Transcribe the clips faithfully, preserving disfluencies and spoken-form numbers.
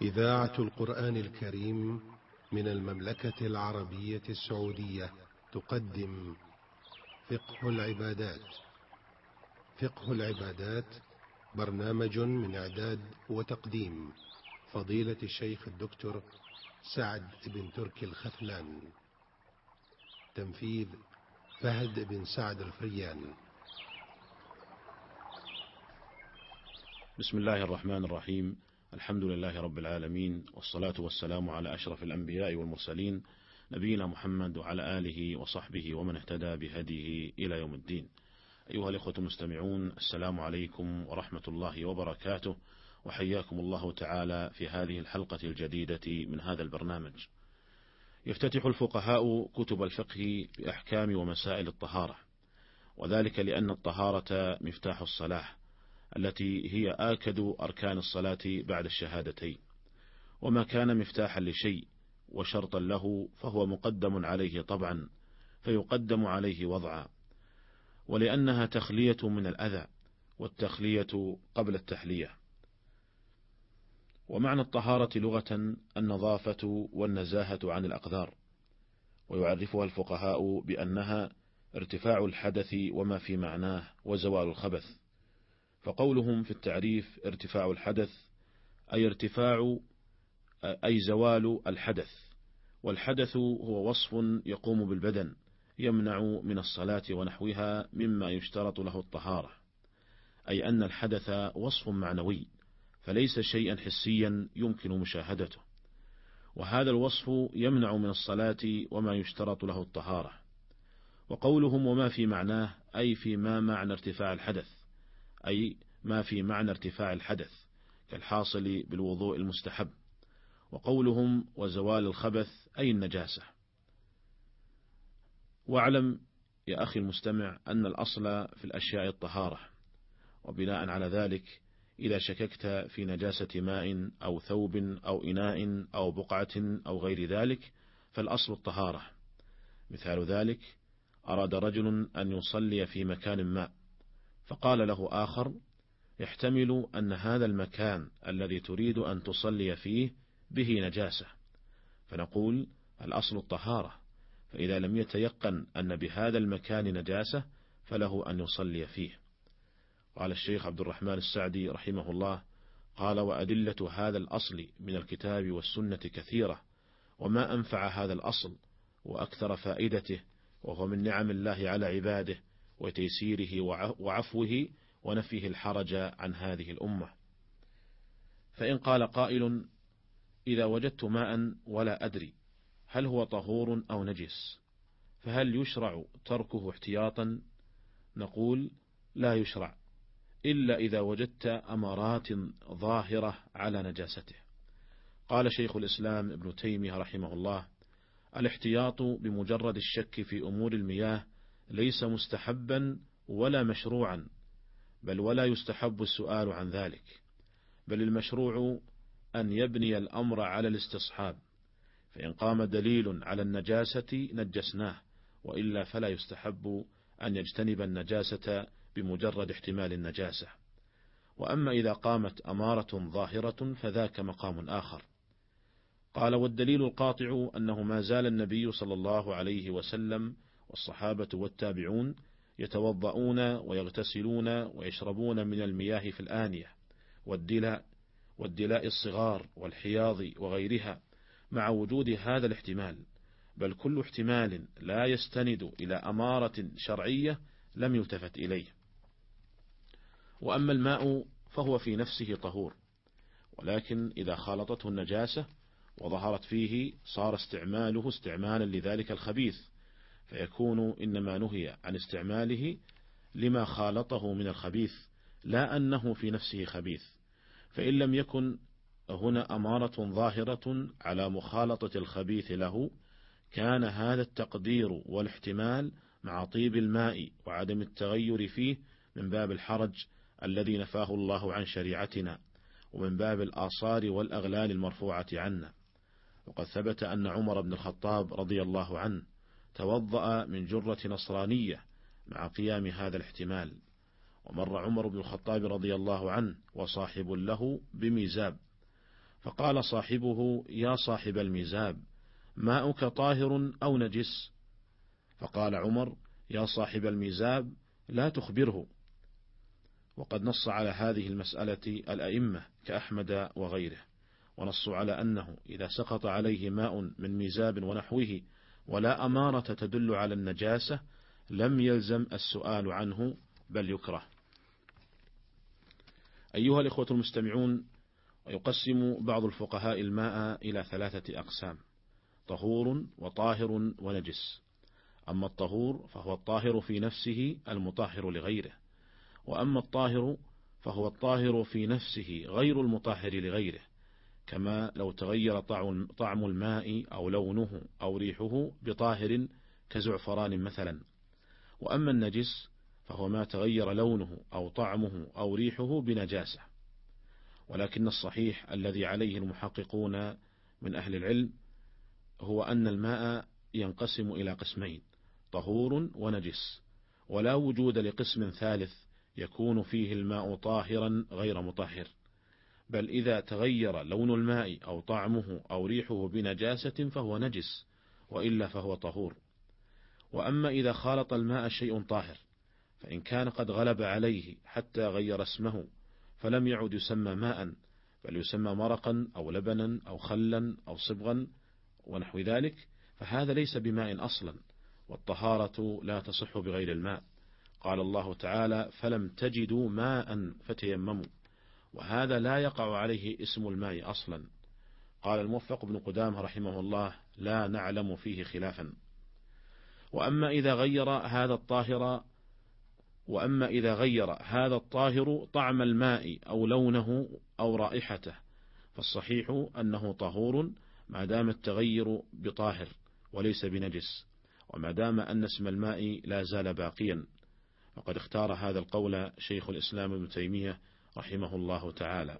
إذاعة القرآن الكريم من المملكة العربية السعودية تقدم فقه العبادات. فقه العبادات برنامج من إعداد وتقديم فضيلة الشيخ الدكتور سعد بن تركي الخثلان. تنفيذ فهد بن سعد الفريان. بسم الله الرحمن الرحيم. الحمد لله رب العالمين، والصلاة والسلام على أشرف الأنبياء والمرسلين، نبينا محمد وعلى آله وصحبه ومن اهتدى بهديه إلى يوم الدين. أيها الإخوة المستمعون، السلام عليكم ورحمة الله وبركاته، وحياكم الله تعالى في هذه الحلقة الجديدة من هذا البرنامج. يفتتح الفقهاء كتب الفقه بأحكام ومسائل الطهارة، وذلك لأن الطهارة مفتاح الصلاة التي هي آكد أركان الصلاة بعد الشهادتين، وما كان مفتاحا لشيء وشرطا له فهو مقدم عليه طبعا، فيقدم عليه وضعا، ولأنها تخلية من الأذى، والتخلية قبل التحلية. ومعنى الطهارة لغة النظافة والنزاهة عن الأقذار، ويعرفها الفقهاء بأنها ارتفاع الحدث وما في معناه وزوال الخبث. فقولهم في التعريف ارتفاع الحدث أي ارتفاع أي زوال الحدث، والحدث هو وصف يقوم بالبدن يمنع من الصلاة ونحوها مما يشترط له الطهارة، أي أن الحدث وصف معنوي فليس شيئا حسيا يمكن مشاهدته، وهذا الوصف يمنع من الصلاة وما يشترط له الطهارة. وقولهم وما في معناه أي في ما معنى ارتفاع الحدث، أي ما في معنى ارتفاع الحدث كالحاصل بالوضوء المستحب. وقولهم وزوال الخبث أي النجاسة. واعلم يا أخي المستمع أن الأصل في الأشياء الطهارة، وبناء على ذلك إذا شككت في نجاسة ماء أو ثوب أو إناء أو بقعة أو غير ذلك فالأصل الطهارة. مثال ذلك: أراد رجل أن يصلي في مكان ما، فقال له آخر: يحتمل أن هذا المكان الذي تريد أن تصلي فيه به نجاسة، فنقول الأصل الطهارة، فإذا لم يتيقن أن بهذا المكان نجاسة فله أن يصلي فيه. قال الشيخ عبد الرحمن السعدي رحمه الله: قال: وأدلة هذا الأصل من الكتاب والسنة كثيرة، وما أنفع هذا الأصل وأكثر فائدته، وهو من نعم الله على عباده وتيسيره وعفوه ونفيه الحرج عن هذه الأمة. فإن قال قائل: إذا وجدت ماء ولا أدري هل هو طهور أو نجس فهل يشرع تركه احتياطا؟ نقول: لا يشرع إلا إذا وجدت أمارات ظاهرة على نجاسته. قال شيخ الإسلام ابن تيمية رحمه الله: الاحتياط بمجرد الشك في أمور المياه ليس مستحبا ولا مشروعا، بل ولا يستحب السؤال عن ذلك، بل المشروع أن يبني الأمر على الاستصحاب، فإن قام دليل على النجاسة نجسناه، وإلا فلا يستحب أن يجتنب النجاسة بمجرد احتمال النجاسة. وأما إذا قامت أمارة ظاهرة فذاك مقام آخر. قال: والدليل القاطع أنه ما زال النبي صلى الله عليه وسلم والصحابة والتابعون يتوضؤون ويغتسلون ويشربون من المياه في الآنية والدلاء والدلاء الصغار والحياض وغيرها، مع وجود هذا الاحتمال، بل كل احتمال لا يستند إلى أمارة شرعية لم يلتفت إليه. وأما الماء فهو في نفسه طهور، ولكن إذا خالطته النجاسة وظهرت فيه صار استعماله استعمالا لذلك الخبيث، فيكون إنما نهي عن استعماله لما خالطه من الخبيث، لا أنه في نفسه خبيث. فإن لم يكن هنا أمارة ظاهرة على مخالطة الخبيث له كان هذا التقدير والاحتمال مع طيب الماء وعدم التغير فيه من باب الحرج الذي نفاه الله عن شريعتنا، ومن باب الآصار والأغلال المرفوعة عنا. وقد ثبت أن عمر بن الخطاب رضي الله عنه توضأ من جرة نصرانية مع قيام هذا الاحتمال. ومر عمر بن الخطاب رضي الله عنه وصاحب له بميزاب، فقال صاحبه: يا صاحب الميزاب، ماؤك طاهر أو نجس؟ فقال عمر: يا صاحب الميزاب، لا تخبره. وقد نص على هذه المسألة الأئمة كأحمد وغيره، ونصوا على أنه إذا سقط عليه ماء من ميزاب ونحوه ولا أمارة تدل على النجاسة لم يلزم السؤال عنه، بل يكره. أيها الإخوة المستمعون، ويقسم بعض الفقهاء الماء إلى ثلاثة أقسام: طهور وطاهر ونجس. أما الطهور فهو الطاهر في نفسه المطهر لغيره، وأما الطاهر فهو الطاهر في نفسه غير المطهر لغيره، كما لو تغير طعم الماء أو لونه أو ريحه بطاهر كزعفران مثلا. وأما النجس فهو ما تغير لونه أو طعمه أو ريحه بنجاسة. ولكن الصحيح الذي عليه المحققون من أهل العلم هو أن الماء ينقسم إلى قسمين: طهور ونجس، ولا وجود لقسم ثالث يكون فيه الماء طاهرا غير مطهر، بل إذا تغير لون الماء أو طعمه أو ريحه بنجاسة فهو نجس، وإلا فهو طهور. وأما إذا خالط الماء شيء طاهر فإن كان قد غلب عليه حتى غير اسمه فلم يعد يسمى ماء، بل يسمى مرقا أو لبنا أو خلا أو صبغا ونحو ذلك، فهذا ليس بماء أصلا، والطهارة لا تصح بغير الماء. قال الله تعالى: فلم تجدوا ماء فتيمموا، وهذا لا يقع عليه اسم الماء أصلا. قال الموفق بن قدامة رحمه الله: لا نعلم فيه خلافا. وأما إذا غير هذا الطاهر وأما إذا غير هذا الطاهر طعم الماء أو لونه أو رائحته فالصحيح أنه طهور ما دام التغير بطاهر وليس بنجس، وما دام أن اسم الماء لا زال باقيا. وقد اختار هذا القول شيخ الإسلام ابن تيمية رحمه الله تعالى.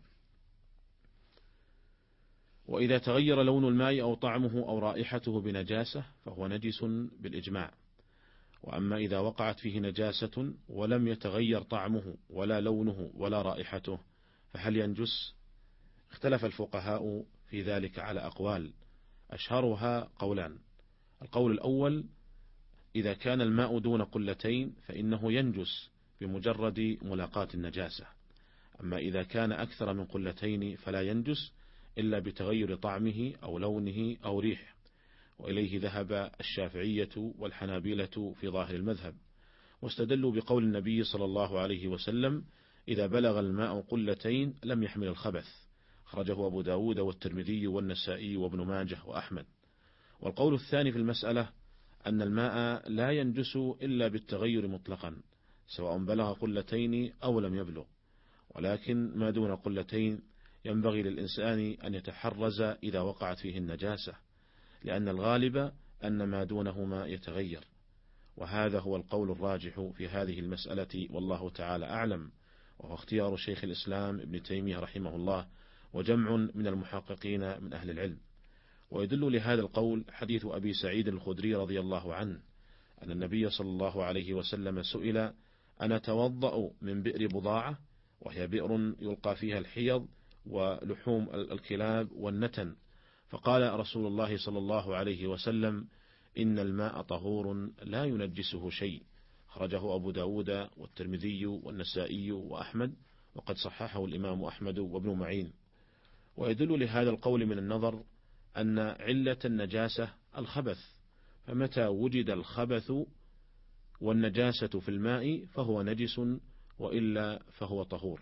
وإذا تغير لون الماء أو طعمه أو رائحته بنجاسة فهو نجس بالإجماع. وأما إذا وقعت فيه نجاسة ولم يتغير طعمه ولا لونه ولا رائحته فهل ينجس؟ اختلف الفقهاء في ذلك على أقوال، أشهرها قولان: القول الأول: إذا كان الماء دون قلتين فإنه ينجس بمجرد ملاقاة النجاسة، أما إذا كان أكثر من قلتين فلا ينجس إلا بتغير طعمه أو لونه أو ريحه، وإليه ذهب الشافعية والحنابلة في ظاهر المذهب، واستدلوا بقول النبي صلى الله عليه وسلم: إذا بلغ الماء قلتين لم يحمل الخبث، خرجه أبو داود والترمذي والنسائي وابن ماجه وأحمد. والقول الثاني في المسألة أن الماء لا ينجس إلا بالتغير مطلقا، سواء بلغ قلتين أو لم يبلغ، ولكن ما دون قلتين ينبغي للإنسان أن يتحرز إذا وقعت فيه النجاسة، لأن الغالب أن ما دونهما يتغير، وهذا هو القول الراجح في هذه المسألة والله تعالى أعلم، وهو اختيار شيخ الإسلام ابن تيمية رحمه الله وجمع من المحققين من أهل العلم. ويدل لهذا القول حديث أبي سعيد الخدري رضي الله عنه أن النبي صلى الله عليه وسلم سئل: أنا توضأ من بئر بضاعة، وهي بئر يلقى فيها الحيض ولحوم الكلاب والنتن، فقال رسول الله صلى الله عليه وسلم: إن الماء طهور لا ينجسه شيء، خرجه أبو داود والترمذي والنسائي وأحمد، وقد صححه الإمام أحمد وابن معين. ويدل لهذا القول من النظر أن علة النجاسة الخبث، فمتى وجد الخبث والنجاسة في الماء فهو نجس، وإلا فهو طهور.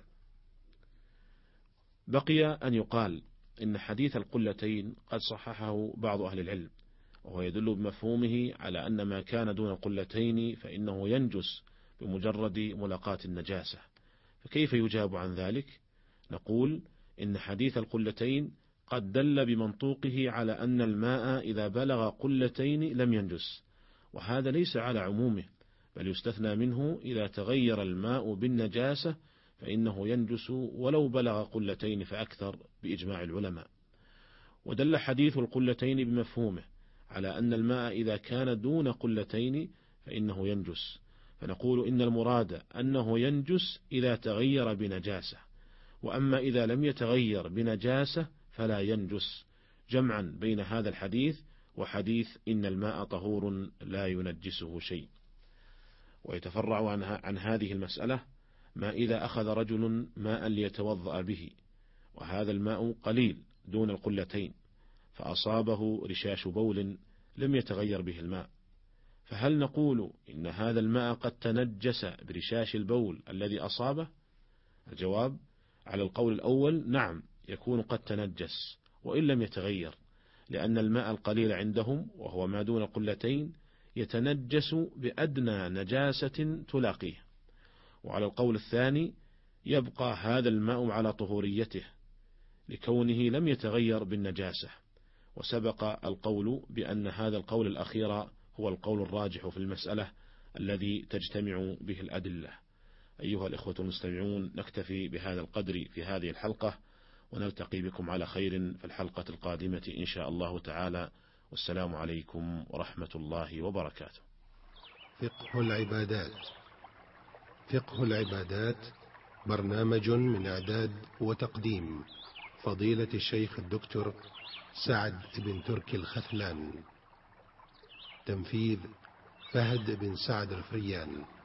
بقي أن يقال إن حديث القلتين قد صححه بعض أهل العلم، وهو يدل بمفهومه على أن ما كان دون قلتين فإنه ينجس بمجرد ملاقاة النجاسة. فكيف يجاب عن ذلك؟ نقول إن حديث القلتين قد دل بمنطوقه على أن الماء إذا بلغ قلتين لم ينجس، وهذا ليس على عمومه، بل يستثنى منه إذا تغير الماء بالنجاسة فإنه ينجس ولو بلغ قلتين فأكثر بإجماع العلماء. ودل حديث القلتين بمفهومه على أن الماء إذا كان دون قلتين فإنه ينجس، فنقول إن المراد أنه ينجس إذا تغير بنجاسة، وأما إذا لم يتغير بنجاسة فلا ينجس، جمعا بين هذا الحديث وحديث إن الماء طهور لا ينجسه شيء. ويتفرع عنها عن هذه المسألة ما إذا أخذ رجل ماء ليتوضأ به، وهذا الماء قليل دون القلتين، فأصابه رشاش بول لم يتغير به الماء، فهل نقول إن هذا الماء قد تنجس برشاش البول الذي أصابه؟ الجواب على القول الأول نعم، يكون قد تنجس وإن لم يتغير، لأن الماء القليل عندهم وهو ما دون القلتين يتنجس بأدنى نجاسة تلاقيه. وعلى القول الثاني يبقى هذا الماء على طهوريته لكونه لم يتغير بالنجاسة، وسبق القول بأن هذا القول الأخير هو القول الراجح في المسألة الذي تجتمع به الأدلة. أيها الإخوة المستمعون، نكتفي بهذا القدر في هذه الحلقة، ونلتقي بكم على خير في الحلقة القادمة إن شاء الله تعالى، والسلام عليكم ورحمة الله وبركاته. فقه العبادات. فقه العبادات برنامج من إعداد وتقديم فضيلة الشيخ الدكتور سعد بن تركي الخثلان. تنفيذ فهد بن سعد الفريان.